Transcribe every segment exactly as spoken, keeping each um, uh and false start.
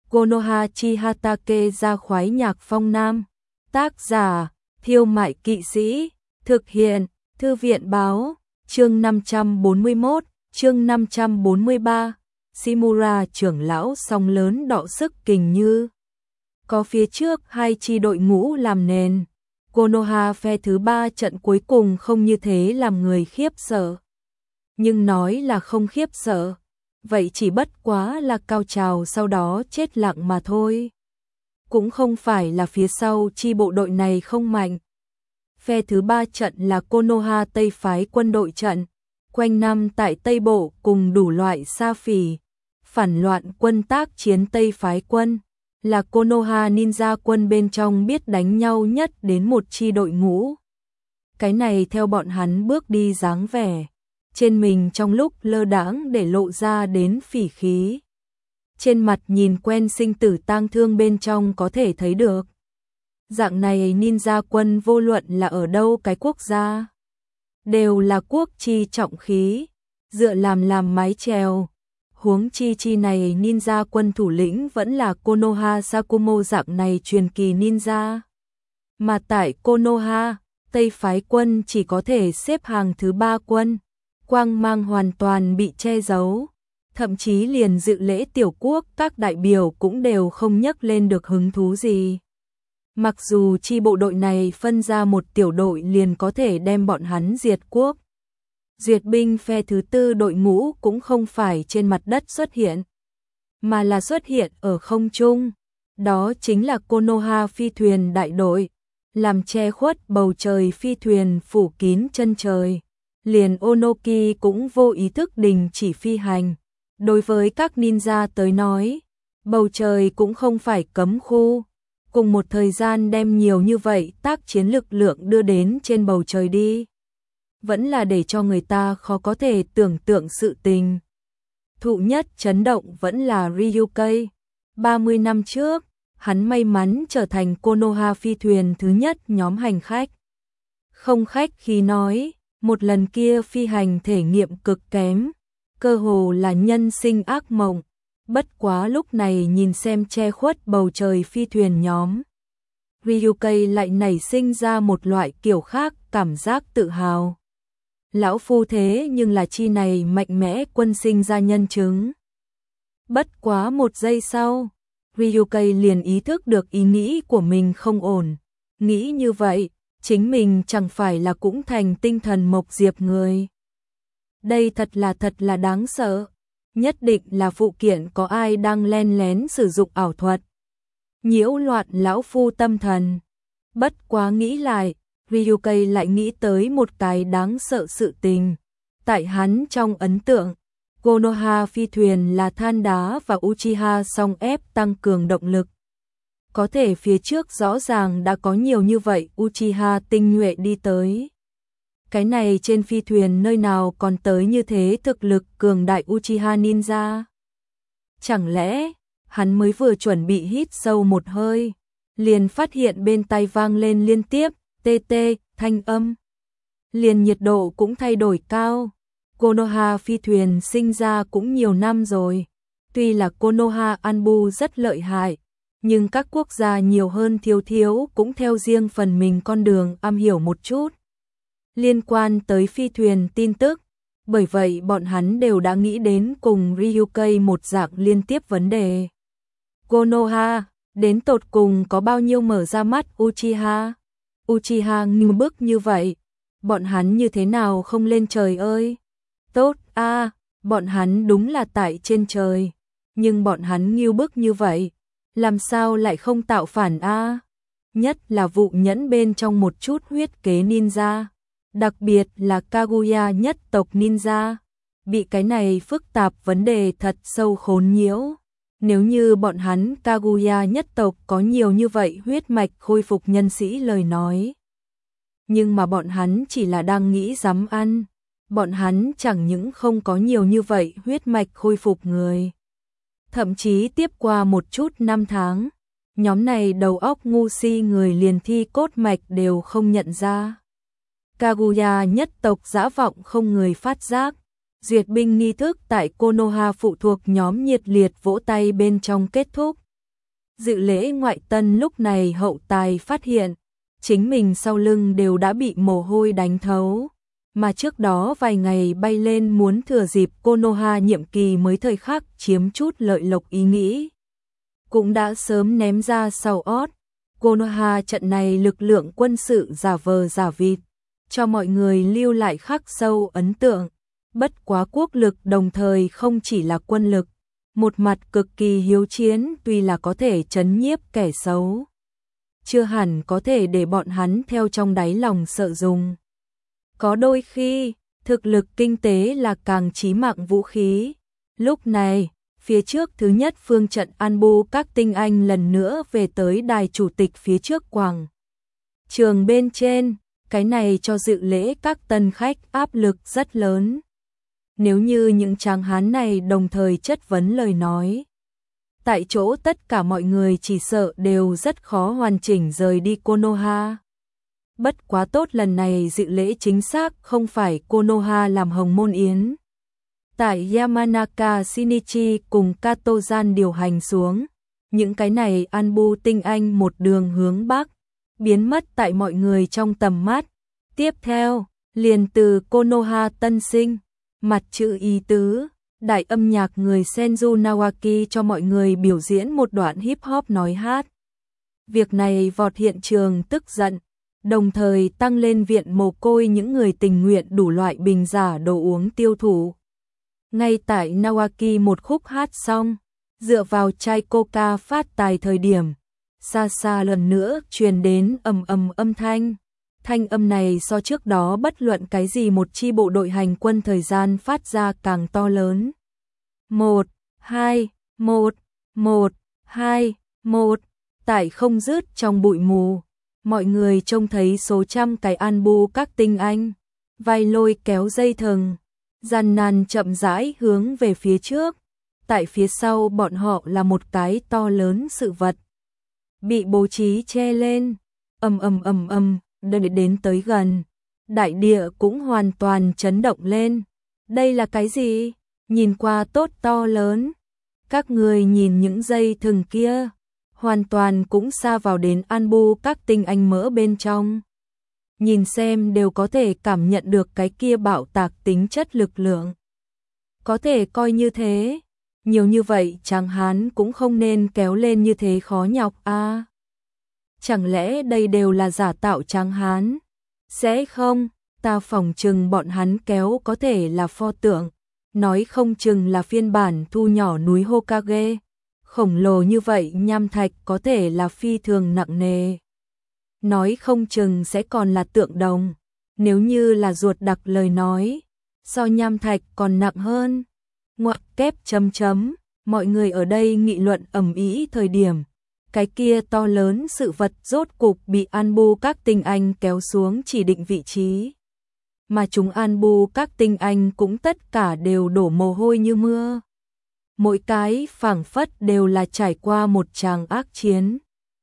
Konoha chi Hatake ra khoái nhạc phong nam. Tác giả, Thiêu Mại Kỵ Sĩ. Thực hiện, Thư viện Báo. Chương năm trăm bốn mươi mốt, chương năm trăm bốn mươi ba. Shimura trưởng lão song lớn đọ sức kình như. Có phía trước hai chi đội ngũ làm nền. Konoha phe thứ ba trận cuối cùng không như thế làm người khiếp sợ. Nhưng nói là không khiếp sợ, vậy chỉ bất quá là cao trào sau đó chết lặng mà thôi. Cũng không phải là phía sau chi bộ đội này không mạnh. Phe thứ ba trận là Konoha Tây phái quân đội trận, quanh năm tại Tây Bộ cùng đủ loại sa phỉ, phản loạn quân tác chiến Tây phái quân, là Konoha ninja quân bên trong biết đánh nhau nhất đến một chi đội ngũ. Cái này theo bọn hắn bước đi dáng vẻ, trên mình trong lúc lơ đãng để lộ ra đến phỉ khí. Trên mặt nhìn quen sinh tử tang thương bên trong có thể thấy được. Dạng này ninja quân vô luận là ở đâu cái quốc gia, đều là quốc chi trọng khí, dựa làm làm mái chèo. Huống chi chi này ninja quân thủ lĩnh vẫn là Konoha Sakumo dạng này truyền kỳ ninja. Mà tại Konoha, Tây phái quân chỉ có thể xếp hàng thứ ba quân, quang mang hoàn toàn bị che giấu. Thậm chí liền dự lễ tiểu quốc các đại biểu cũng đều không nhắc lên được hứng thú gì. Mặc dù chi bộ đội này phân ra một tiểu đội liền có thể đem bọn hắn diệt quốc. Duyệt binh phe thứ tư đội ngũ cũng không phải trên mặt đất xuất hiện, mà là xuất hiện ở không trung. Đó chính là Konoha phi thuyền đại đội, làm che khuất bầu trời phi thuyền phủ kín chân trời. Liền Onoki cũng vô ý thức đình chỉ phi hành. Đối với các ninja tới nói, bầu trời cũng không phải cấm khu. Cùng một thời gian đem nhiều như vậy tác chiến lực lượng đưa đến trên bầu trời đi, vẫn là để cho người ta khó có thể tưởng tượng sự tình. Thụ nhất chấn động vẫn là Ryukai. ba mươi năm trước, hắn may mắn trở thành Konoha phi thuyền thứ nhất nhóm hành khách. Không khách khí nói, một lần kia phi hành thể nghiệm cực kém, cơ hồ là nhân sinh ác mộng. Bất quá lúc này nhìn xem che khuất bầu trời phi thuyền nhóm, Ryukai lại nảy sinh ra một loại kiểu khác cảm giác tự hào. Lão phu thế nhưng là chi này mạnh mẽ quân sinh ra nhân chứng. Bất quá một giây sau, Ryukai liền ý thức được ý nghĩ của mình không ổn. Nghĩ như vậy, chính mình chẳng phải là cũng thành tinh thần mộc diệp người. Đây thật là thật là đáng sợ. Nhất định là phụ kiện có ai đang len lén sử dụng ảo thuật, nhiễu loạn lão phu tâm thần. Bất quá nghĩ lại, Ryukai lại nghĩ tới một cái đáng sợ sự tình. Tại hắn trong ấn tượng, Konoha phi thuyền là than đá và Uchiha song ép tăng cường động lực. Có thể phía trước rõ ràng đã có nhiều như vậy Uchiha tinh nhuệ đi tới. Cái này trên phi thuyền nơi nào còn tới như thế thực lực cường đại Uchiha ninja. Chẳng lẽ, hắn mới vừa chuẩn bị hít sâu một hơi, liền phát hiện bên tai vang lên liên tiếp, tê tê, thanh âm. Liền nhiệt độ cũng thay đổi cao. Konoha phi thuyền sinh ra cũng nhiều năm rồi. Tuy là Konoha Anbu rất lợi hại, nhưng các quốc gia nhiều hơn thiếu thiếu cũng theo riêng phần mình con đường am hiểu một chút liên quan tới phi thuyền tin tức. Bởi vậy bọn hắn đều đã nghĩ đến cùng Ryukai một dạng liên tiếp vấn đề. Konoha, đến tột cùng có bao nhiêu mở ra mắt Uchiha? Uchiha ngưu bức như vậy, bọn hắn như thế nào không lên trời ơi? Tốt a, à, bọn hắn đúng là tại trên trời, nhưng bọn hắn ngưu bức như vậy, làm sao lại không tạo phản a? À? Nhất là vụ nhẫn bên trong một chút huyết kế ninja. Đặc biệt là Kaguya nhất tộc ninja, bị cái này phức tạp vấn đề thật sâu khốn nhiễu. Nếu như bọn hắn Kaguya nhất tộc có nhiều như vậy huyết mạch khôi phục nhân sĩ lời nói. Nhưng mà bọn hắn chỉ là đang nghĩ dám ăn. Bọn hắn chẳng những không có nhiều như vậy huyết mạch khôi phục người. Thậm chí tiếp qua một chút năm tháng, nhóm này đầu óc ngu si người liền thi cốt mạch đều không nhận ra. Kaguya nhất tộc dã vọng không người phát giác. Duyệt binh nghi thức tại Konoha phụ thuộc nhóm nhiệt liệt vỗ tay bên trong kết thúc. Dự lễ ngoại tân lúc này hậu tài phát hiện, chính mình sau lưng đều đã bị mồ hôi đánh thấu, mà trước đó vài ngày bay lên muốn thừa dịp Konoha nhiệm kỳ mới thời khắc chiếm chút lợi lộc ý nghĩ. Cũng đã sớm ném ra sau ót, Konoha trận này lực lượng quân sự giả vờ giả vịt, cho mọi người lưu lại khắc sâu ấn tượng. Bất quá quốc lực đồng thời không chỉ là quân lực, một mặt cực kỳ hiếu chiến tuy là có thể trấn nhiếp kẻ xấu, chưa hẳn có thể để bọn hắn theo trong đáy lòng sợ dùng. Có đôi khi, thực lực kinh tế là càng chí mạng vũ khí. Lúc này, phía trước thứ nhất phương trận Anbu các tinh anh lần nữa về tới đài chủ tịch phía trước quảng trường bên trên, cái này cho dự lễ các tân khách áp lực rất lớn. Nếu như những tráng hán này đồng thời chất vấn lời nói, tại chỗ tất cả mọi người chỉ sợ đều rất khó hoàn chỉnh rời đi Konoha. Bất quá tốt lần này dự lễ chính xác không phải Konoha làm hồng môn yến. Tại Yamanaka Shinichi cùng Katozan điều hành xuống, những cái này Anbu tinh anh một đường hướng Bắc, biến mất tại mọi người trong tầm mắt. Tiếp theo, liền từ Konoha tân sinh, mặt chữ ý tứ, đại âm nhạc người Senju Nawaki cho mọi người biểu diễn một đoạn hip hop nói hát. Việc này vọt hiện trường tức giận, đồng thời tăng lên viện mồ côi những người tình nguyện đủ loại bình giả đồ uống tiêu thụ. Ngay tại Nawaki một khúc hát xong, dựa vào chai coca phát tài thời điểm, xa xa lần nữa truyền đến ầm ầm âm thanh. Thanh âm này so trước đó bất luận cái gì một chi bộ đội hành quân thời gian phát ra càng to lớn. Một, hai, một, một, hai, một, tại không dứt trong bụi mù, mọi người trông thấy số trăm cái Anbu các tinh anh, vai lôi kéo dây thừng, gian nan chậm rãi hướng về phía trước. Tại phía sau bọn họ là một cái to lớn sự vật, bị bố trí che lên, ầm ầm ầm ầm, đợi đến tới gần, đại địa cũng hoàn toàn chấn động lên. Đây là cái gì? Nhìn qua tốt to lớn. Các người nhìn những dây thừng kia, hoàn toàn cũng xa vào đến Anbu các tinh anh mỡ bên trong. Nhìn xem đều có thể cảm nhận được cái kia bạo tạc tính chất lực lượng. Có thể coi như thế, nhiều như vậy tráng hán cũng không nên kéo lên như thế khó nhọc a. À, chẳng lẽ đây đều là giả tạo tráng hán? Sẽ không, ta phỏng chừng bọn hắn kéo có thể là pho tượng, nói không chừng là phiên bản thu nhỏ núi Hokage. Khổng lồ như vậy nham thạch có thể là phi thường nặng nề. Nói không chừng sẽ còn là tượng đồng, nếu như là ruột đặc lời nói, so nham thạch còn nặng hơn. Ngoặc kép chấm chấm, mọi người ở đây nghị luận ầm ĩ thời điểm, cái kia to lớn sự vật rốt cục bị Anbu các tinh anh kéo xuống chỉ định vị trí. Mà chúng Anbu các tinh anh cũng tất cả đều đổ mồ hôi như mưa. Mỗi cái phảng phất đều là trải qua một tràng ác chiến.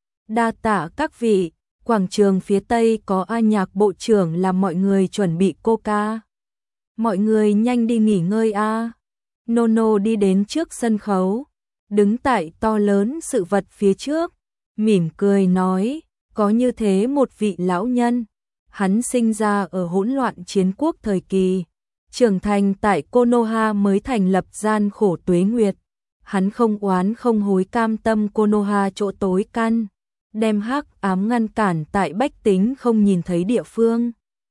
Đa tạ các vị, quảng trường phía tây có A Nhạc bộ trưởng làm mọi người chuẩn bị coca. Mọi người nhanh đi nghỉ ngơi a. Nono đi đến trước sân khấu, đứng tại to lớn sự vật phía trước, mỉm cười nói, có như thế một vị lão nhân, hắn sinh ra ở hỗn loạn chiến quốc thời kỳ, trưởng thành tại Konoha mới thành lập gian khổ tuế nguyệt, hắn không oán không hối cam tâm Konoha chỗ tối căn, đem hắc ám ngăn cản tại bách tính không nhìn thấy địa phương,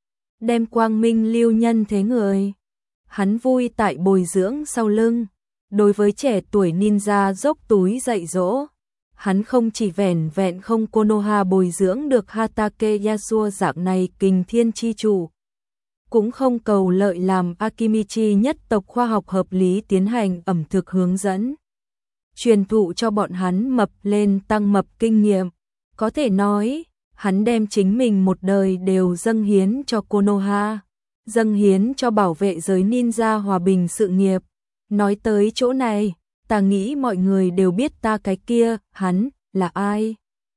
đem quang minh lưu nhân thế người. Hắn vui tại bồi dưỡng sau lưng, đối với trẻ tuổi ninja dốc túi dạy dỗ. Hắn không chỉ vẻn vẹn không Konoha bồi dưỡng được Hatake Yasuo dạng này kình thiên chi chủ, cũng không cầu lợi làm Akimichi nhất tộc khoa học hợp lý tiến hành ẩm thực hướng dẫn, truyền thụ cho bọn hắn mập lên tăng mập kinh nghiệm. Có thể nói, hắn đem chính mình một đời đều dâng hiến cho Konoha, dâng hiến cho bảo vệ giới ninja hòa bình sự nghiệp. Nói tới chỗ này, ta nghĩ mọi người đều biết ta cái kia, hắn là ai?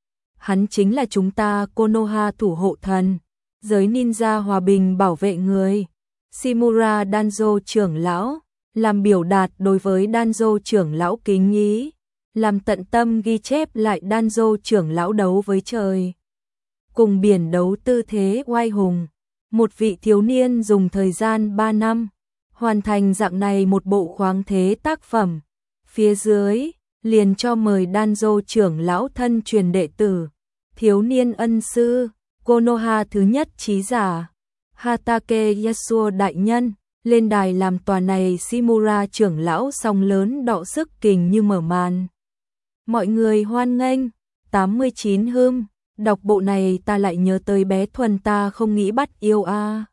Hắn chính là chúng ta Konoha thủ hộ thần, giới ninja hòa bình bảo vệ người. Shimura Danzo trưởng lão, làm biểu đạt đối với Danzo trưởng lão kính ý. làm tận tâm ghi chép lại Danzo trưởng lão đấu với trời. Cùng biển đấu tư thế oai hùng. Một vị thiếu niên dùng thời gian ba năm, hoàn thành dạng này một bộ khoáng thế tác phẩm. Phía dưới, liền cho mời Danzo trưởng lão thân truyền đệ tử, thiếu niên ân sư, Konoha thứ nhất trí giả, Hatake Yasuo đại nhân, lên đài làm tòa này Shimura trưởng lão song lớn đọ sức kình như mở màn. Mọi người hoan nghênh. tám mươi chín Hưng, đọc bộ này ta lại nhớ tới bé Thuần ta không nghĩ bắt yêu a.